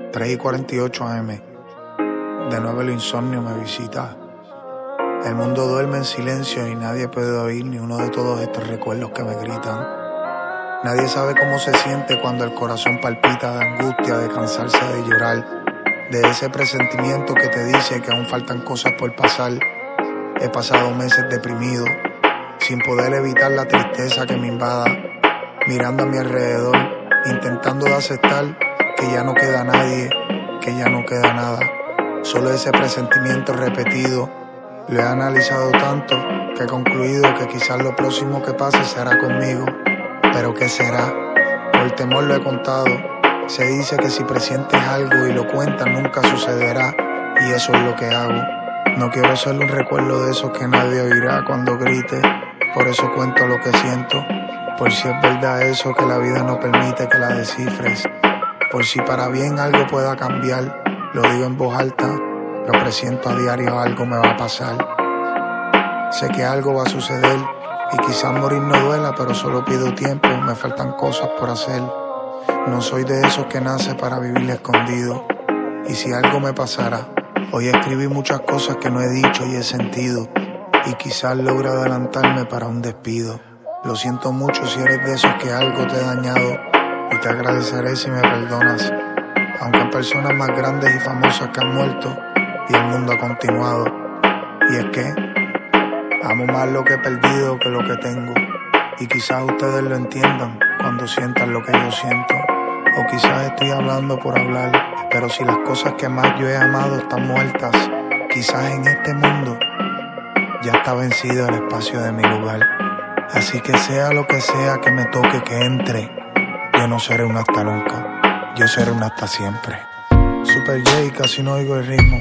3:48 AM. De nuevo el insomnio me visita. El mundo duerme en silencio y nadie puede oír ni uno de todos estos recuerdos que me gritan. Nadie sabe cómo se siente cuando el corazón palpita de angustia, de cansarse de llorar, de ese presentimiento que te dice que aún faltan cosas por pasar. He pasado meses deprimido, sin poder evitar la tristeza que me invada, mirando a mi alrededor, intentando de aceptar que ya no queda nadie, que ya no queda nada. Solo ese presentimiento repetido. Lo he analizado tanto que he concluido que quizás lo próximo que pase será conmigo. Pero ¿qué será? Por temor lo he contado. Se dice que si presientes algo y lo cuentas nunca sucederá. Y eso es lo que hago. No quiero ser un recuerdo de esos que nadie oirá cuando grite. Por eso cuento lo que siento. Por si es verdad eso que la vida no permite que la descifres. Por si para bien algo pueda cambiar. Lo digo en voz alta, lo presiento a diario, algo me va a pasar. Sé que algo va a suceder y quizás morir no duela, pero solo pido tiempo, me faltan cosas por hacer. No soy de esos que nace para vivir escondido. Y si algo me pasara, hoy escribí muchas cosas que no he dicho y he sentido. Y quizás logre adelantarme para un despido. Lo siento mucho si eres de esos que algo te he dañado. Y te agradeceré si me perdonas. Aunque hay personas más grandes y famosas que han muerto y el mundo ha continuado. Y es que amo más lo que he perdido que lo que tengo. Y quizás ustedes lo entiendan cuando sientan lo que yo siento. O quizás estoy hablando por hablar, pero si las cosas que más yo he amado están muertas, quizás en este mundo ya está vencido el espacio de mi lugar. Así que sea lo que sea que me toque que entre, yo no seré un hasta nunca. Yo seré un hasta siempre. Super J, casi no oigo el ritmo.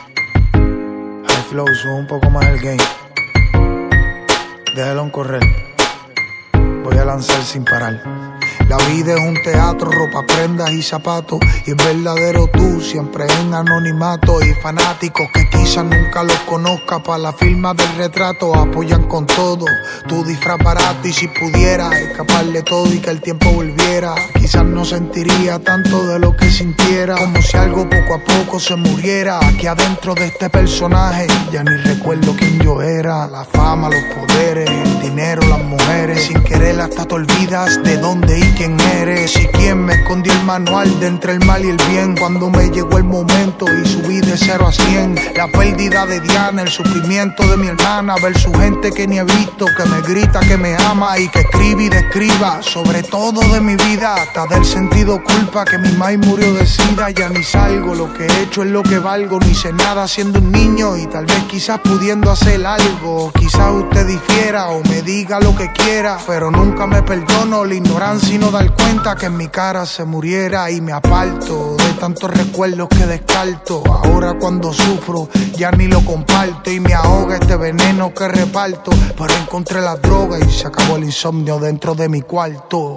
High flow, sube un poco más el game. Déjalo correr. Voy a lanzar sin parar. La vida es un teatro, ropa, prendas y zapatos. Y es verdadero tú, siempre en anonimato. Y fanáticos que quizás nunca los conozca, para la firma del retrato apoyan con todo. Tu disfraz barato y si pudiera escapar de todo y que el tiempo volviera, quizás no sentiría tanto de lo que sintiera. Como si algo poco a poco se muriera. Aquí adentro de este personaje ya ni recuerdo quién yo era. La fama, los poderes, el dinero, las mujeres. Sin querer hasta te olvidas de dónde y quién eres y quién. Me escondió el manual de entre el mal y el bien cuando me llegó el momento y subí de 0 a 100. La pérdida de Diana, el sufrimiento de mi hermana, ver su gente que ni he visto, que me grita que me ama y que escribe y describa sobre todo de mi vida, hasta del sentido culpa que mi mai murió de sida. Ya ni salgo, lo que he hecho es lo que valgo, ni sé nada siendo un niño y tal vez quizás pudiendo hacer algo. Quizás usted difiera o me diga lo que quiera, pero nunca me perdono la ignorancia y no dar cuenta que en mi cara se muriera. Y me aparto de tantos recuerdos que descarto. Ahora cuando sufro ya ni lo comparto y me ahoga este veneno que reparto. Pero encontré la droga y se acabó el insomnio dentro de mi cuarto.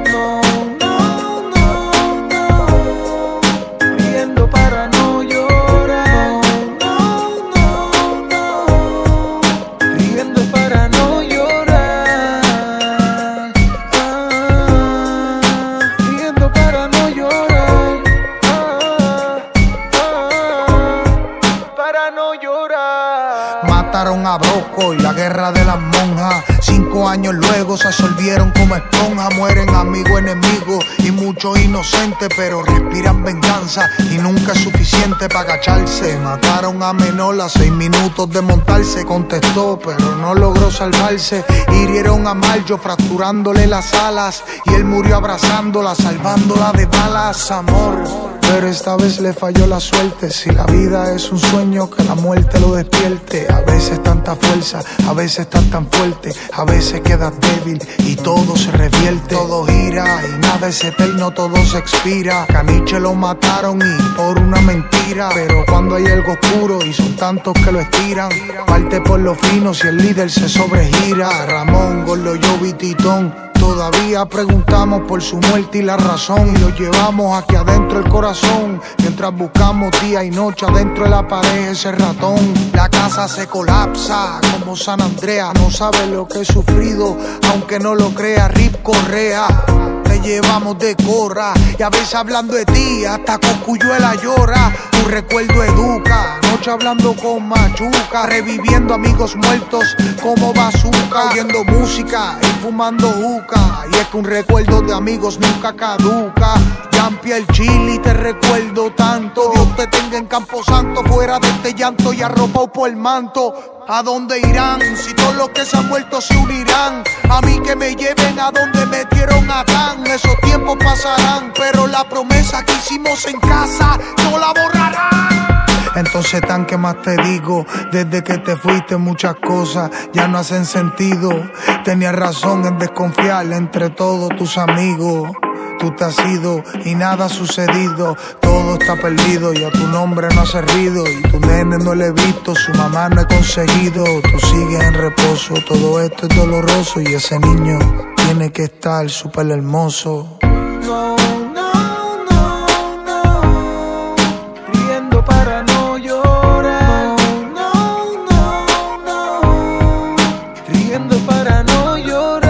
Viviendo para no llorar. Viviendo para no llorar. Viviendo para no llorar. Para no llorar. Mataron a Broco y la guerra de las monjas. 5 años luego se absorbieron como esponja. Mueren amigos, enemigos y muchos inocentes, pero respiran venganza y nunca es suficiente para agacharse. Mataron a Menor a 6 minutos de montarse. Contestó pero no logró salvarse. Hirieron a Marjo fracturándole las alas y él murió abrazándola, salvándola de balas. Amor, pero esta vez le falló la suerte. Si la vida es un sueño, que la muerte lo despierte. A veces tanta fuerza, a veces estás tan fuerte, a veces quedas débil y todo se revierte. Todo gira y nada es eterno, todo se expira. Caniche lo mataron y por una mentira, pero cuando hay algo oscuro y son tantos que lo estiran, parte por los finos y el líder se sobregira. Ramón, Gordo, yo, Titón, todavía preguntamos por su muerte y la razón, y lo llevamos aquí adentro el corazón, mientras buscamos día y noche adentro de la pared ese ratón. La casa se colapsa como San Andreas, no sabe lo que he sufrido, aunque no lo crea Rip Correa. te llevamos de corra. Y a veces hablando de ti, hasta Cosculluela llora. Tu recuerdo educa, noche hablando con machuca, reviviendo amigos muertos como bazooka, oyendo música y fumando juca. Y es que un recuerdo de amigos nunca caduca. Yampi el chili, te recuerdo tanto. Dios te tenga en Camposanto, fuera de este llanto y arropado por el manto. ¿A dónde irán? Si todos los que se han muerto se unirán. A mí que me lleven a donde metieron a Tan. Esos tiempos pasarán, pero la promesa que hicimos en casa no la borrarán. Entonces Tan, ¿qué más te digo? Desde que te fuiste muchas cosas ya no hacen sentido. Tenías razón en desconfiar entre todos tus amigos. Tú te has ido y nada ha sucedido. Todo está perdido y a tu nombre no ha servido. Y tu nene no le he visto, su mamá no he conseguido. Tú sigues en reposo, todo esto es doloroso. Y ese niño tiene que estar súper hermoso. No, no, no, no. Riendo para no llorar. No, no, no. Riendo para no llorar.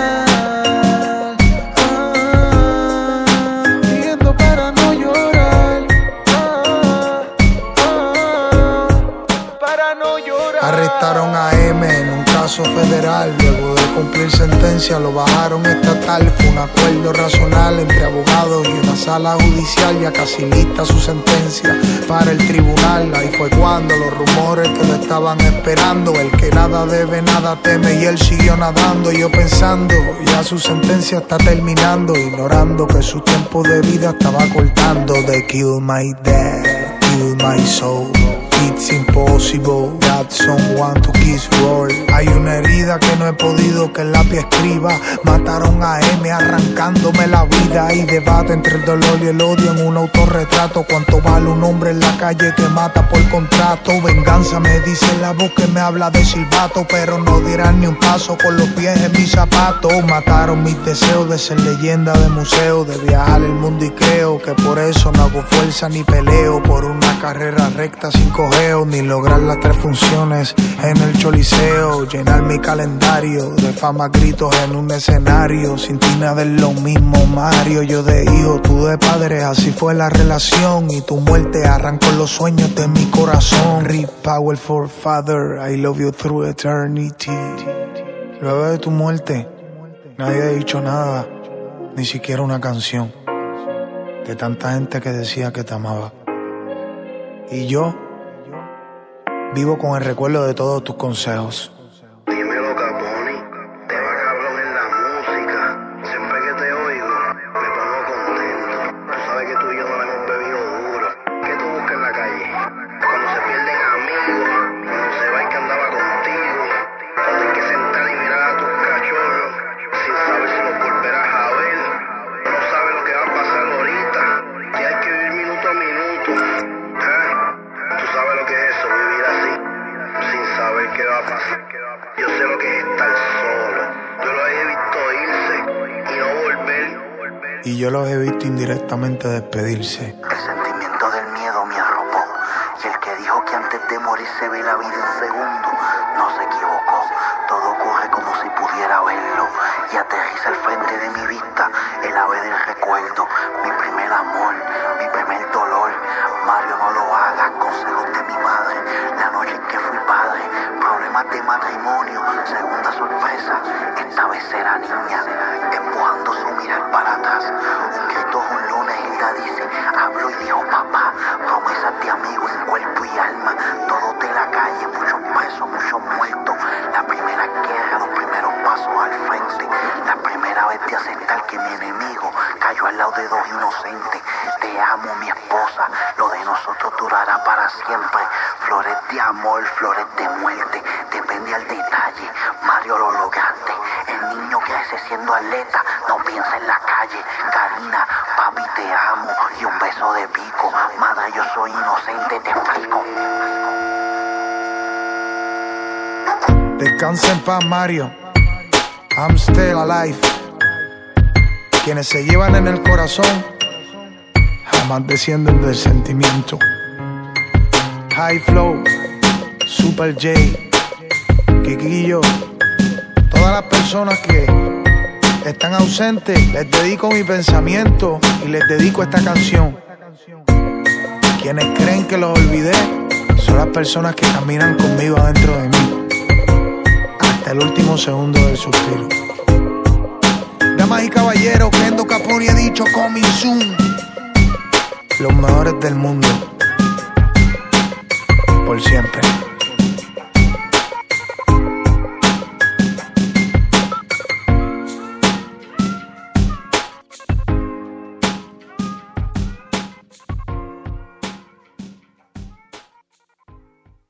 Arrestaron a M en un caso federal. Luego de cumplir sentencia lo bajaron estatal. Fue un acuerdo racional entre abogados y una sala judicial. Ya casi lista su sentencia para el tribunal. Ahí fue cuando los rumores que lo estaban esperando. El que nada debe, nada teme, y él siguió nadando. Y yo pensando, ya su sentencia está terminando, ignorando que su tiempo de vida estaba cortando. They killed my dad, killed my soul. It's impossible that someone to kiss roll. Hay una herida que no he podido que el lápiz escriba. Mataron a M arrancándome la vida. Hay debate entre el dolor y el odio en un autorretrato. ¿Cuánto vale un hombre en la calle que mata por contrato? Venganza me dice la voz que me habla de silbato, pero no dirán ni un paso con los pies en mis zapatos. Mataron mis deseos de ser leyenda de museo, de viajar el mundo, y creo que por eso no hago fuerza ni peleo por una carrera recta sin cojeo, ni lograr las 3 funciones en el Choliseo. Llenar mi calendario de fama, gritos en un escenario. Sin ti nada es lo mismo, Mario. Yo de hijo, tú de padre, así fue la relación. Y tu muerte arrancó los sueños de mi corazón. Rip Powerful Father, I love you through eternity. Luego de tu muerte, nadie ha dicho nada, ni siquiera una canción, de tanta gente que decía que te amaba. Y yo vivo con el recuerdo de todos tus consejos. Dímelo, Caponi, te va cabrón en la música. Siempre que te oigo, me pongo contento. Tú sabes que tú y yo no la hemos bebido duro. ¿Qué tú buscas en la calle? Cuando se pierden amigos, cuando se va el que andaba contigo, cuando hay que sentar y mirar a tus cachorros sin saber si los volverás a ver. No sabes lo que va a pasar ahorita, y hay que vivir minuto a minuto. Tú sabes lo que es eso, vivir así, sin saber qué va a pasar. Yo sé lo que es estar solo. Yo lo he visto irse y no volver. Y yo los he visto indirectamente despedirse. El sentimiento del miedo me arropó, y el que dijo que antes de morir se ve la vida en segundo, no se equivocó. Todo ocurre como si pudiera verlo, y aterriza al frente de mi vista el ave del recuerdo. Mi primer amor, mi primer dolor. Mario, no lo hagas, consejos de mi madre. La noche en que fui padre, problemas de matrimonio. Segunda sorpresa, esta vez era niña, empujando su mirar para atrás. Un grito un lunes, Hilda dice, habló y dijo papá. Promesas de amigo en cuerpo y alma. Todos de la calle, muchos presos, muchos muertos. La primera guerra, los primeros pasos al frente. La primera vez de aceptar que mi enemigo cayó al lado de 2 inocentes. Te amo, mi esposa, lo de nosotros durará para siempre. Flores de amor, flores de muerte, depende al detalle. Mario, lo lograste. El niño crece siendo atleta, no piensa en la calle. Karina, papi, te amo, y un beso de pico. Madre, yo soy inocente, te explico. Descansa en paz, Mario. I'm still alive. Quienes se llevan en el corazón jamás descienden del sentimiento. High Flow, Super J, Kikillo, todas las personas que están ausentes, les dedico mi pensamiento y les dedico esta canción. Quienes creen que los olvidé son las personas que caminan conmigo adentro de mí hasta el último segundo del suspiro. Damas y caballeros, Kendo Capone he dicho coming soon. Los mejores del mundo por siempre.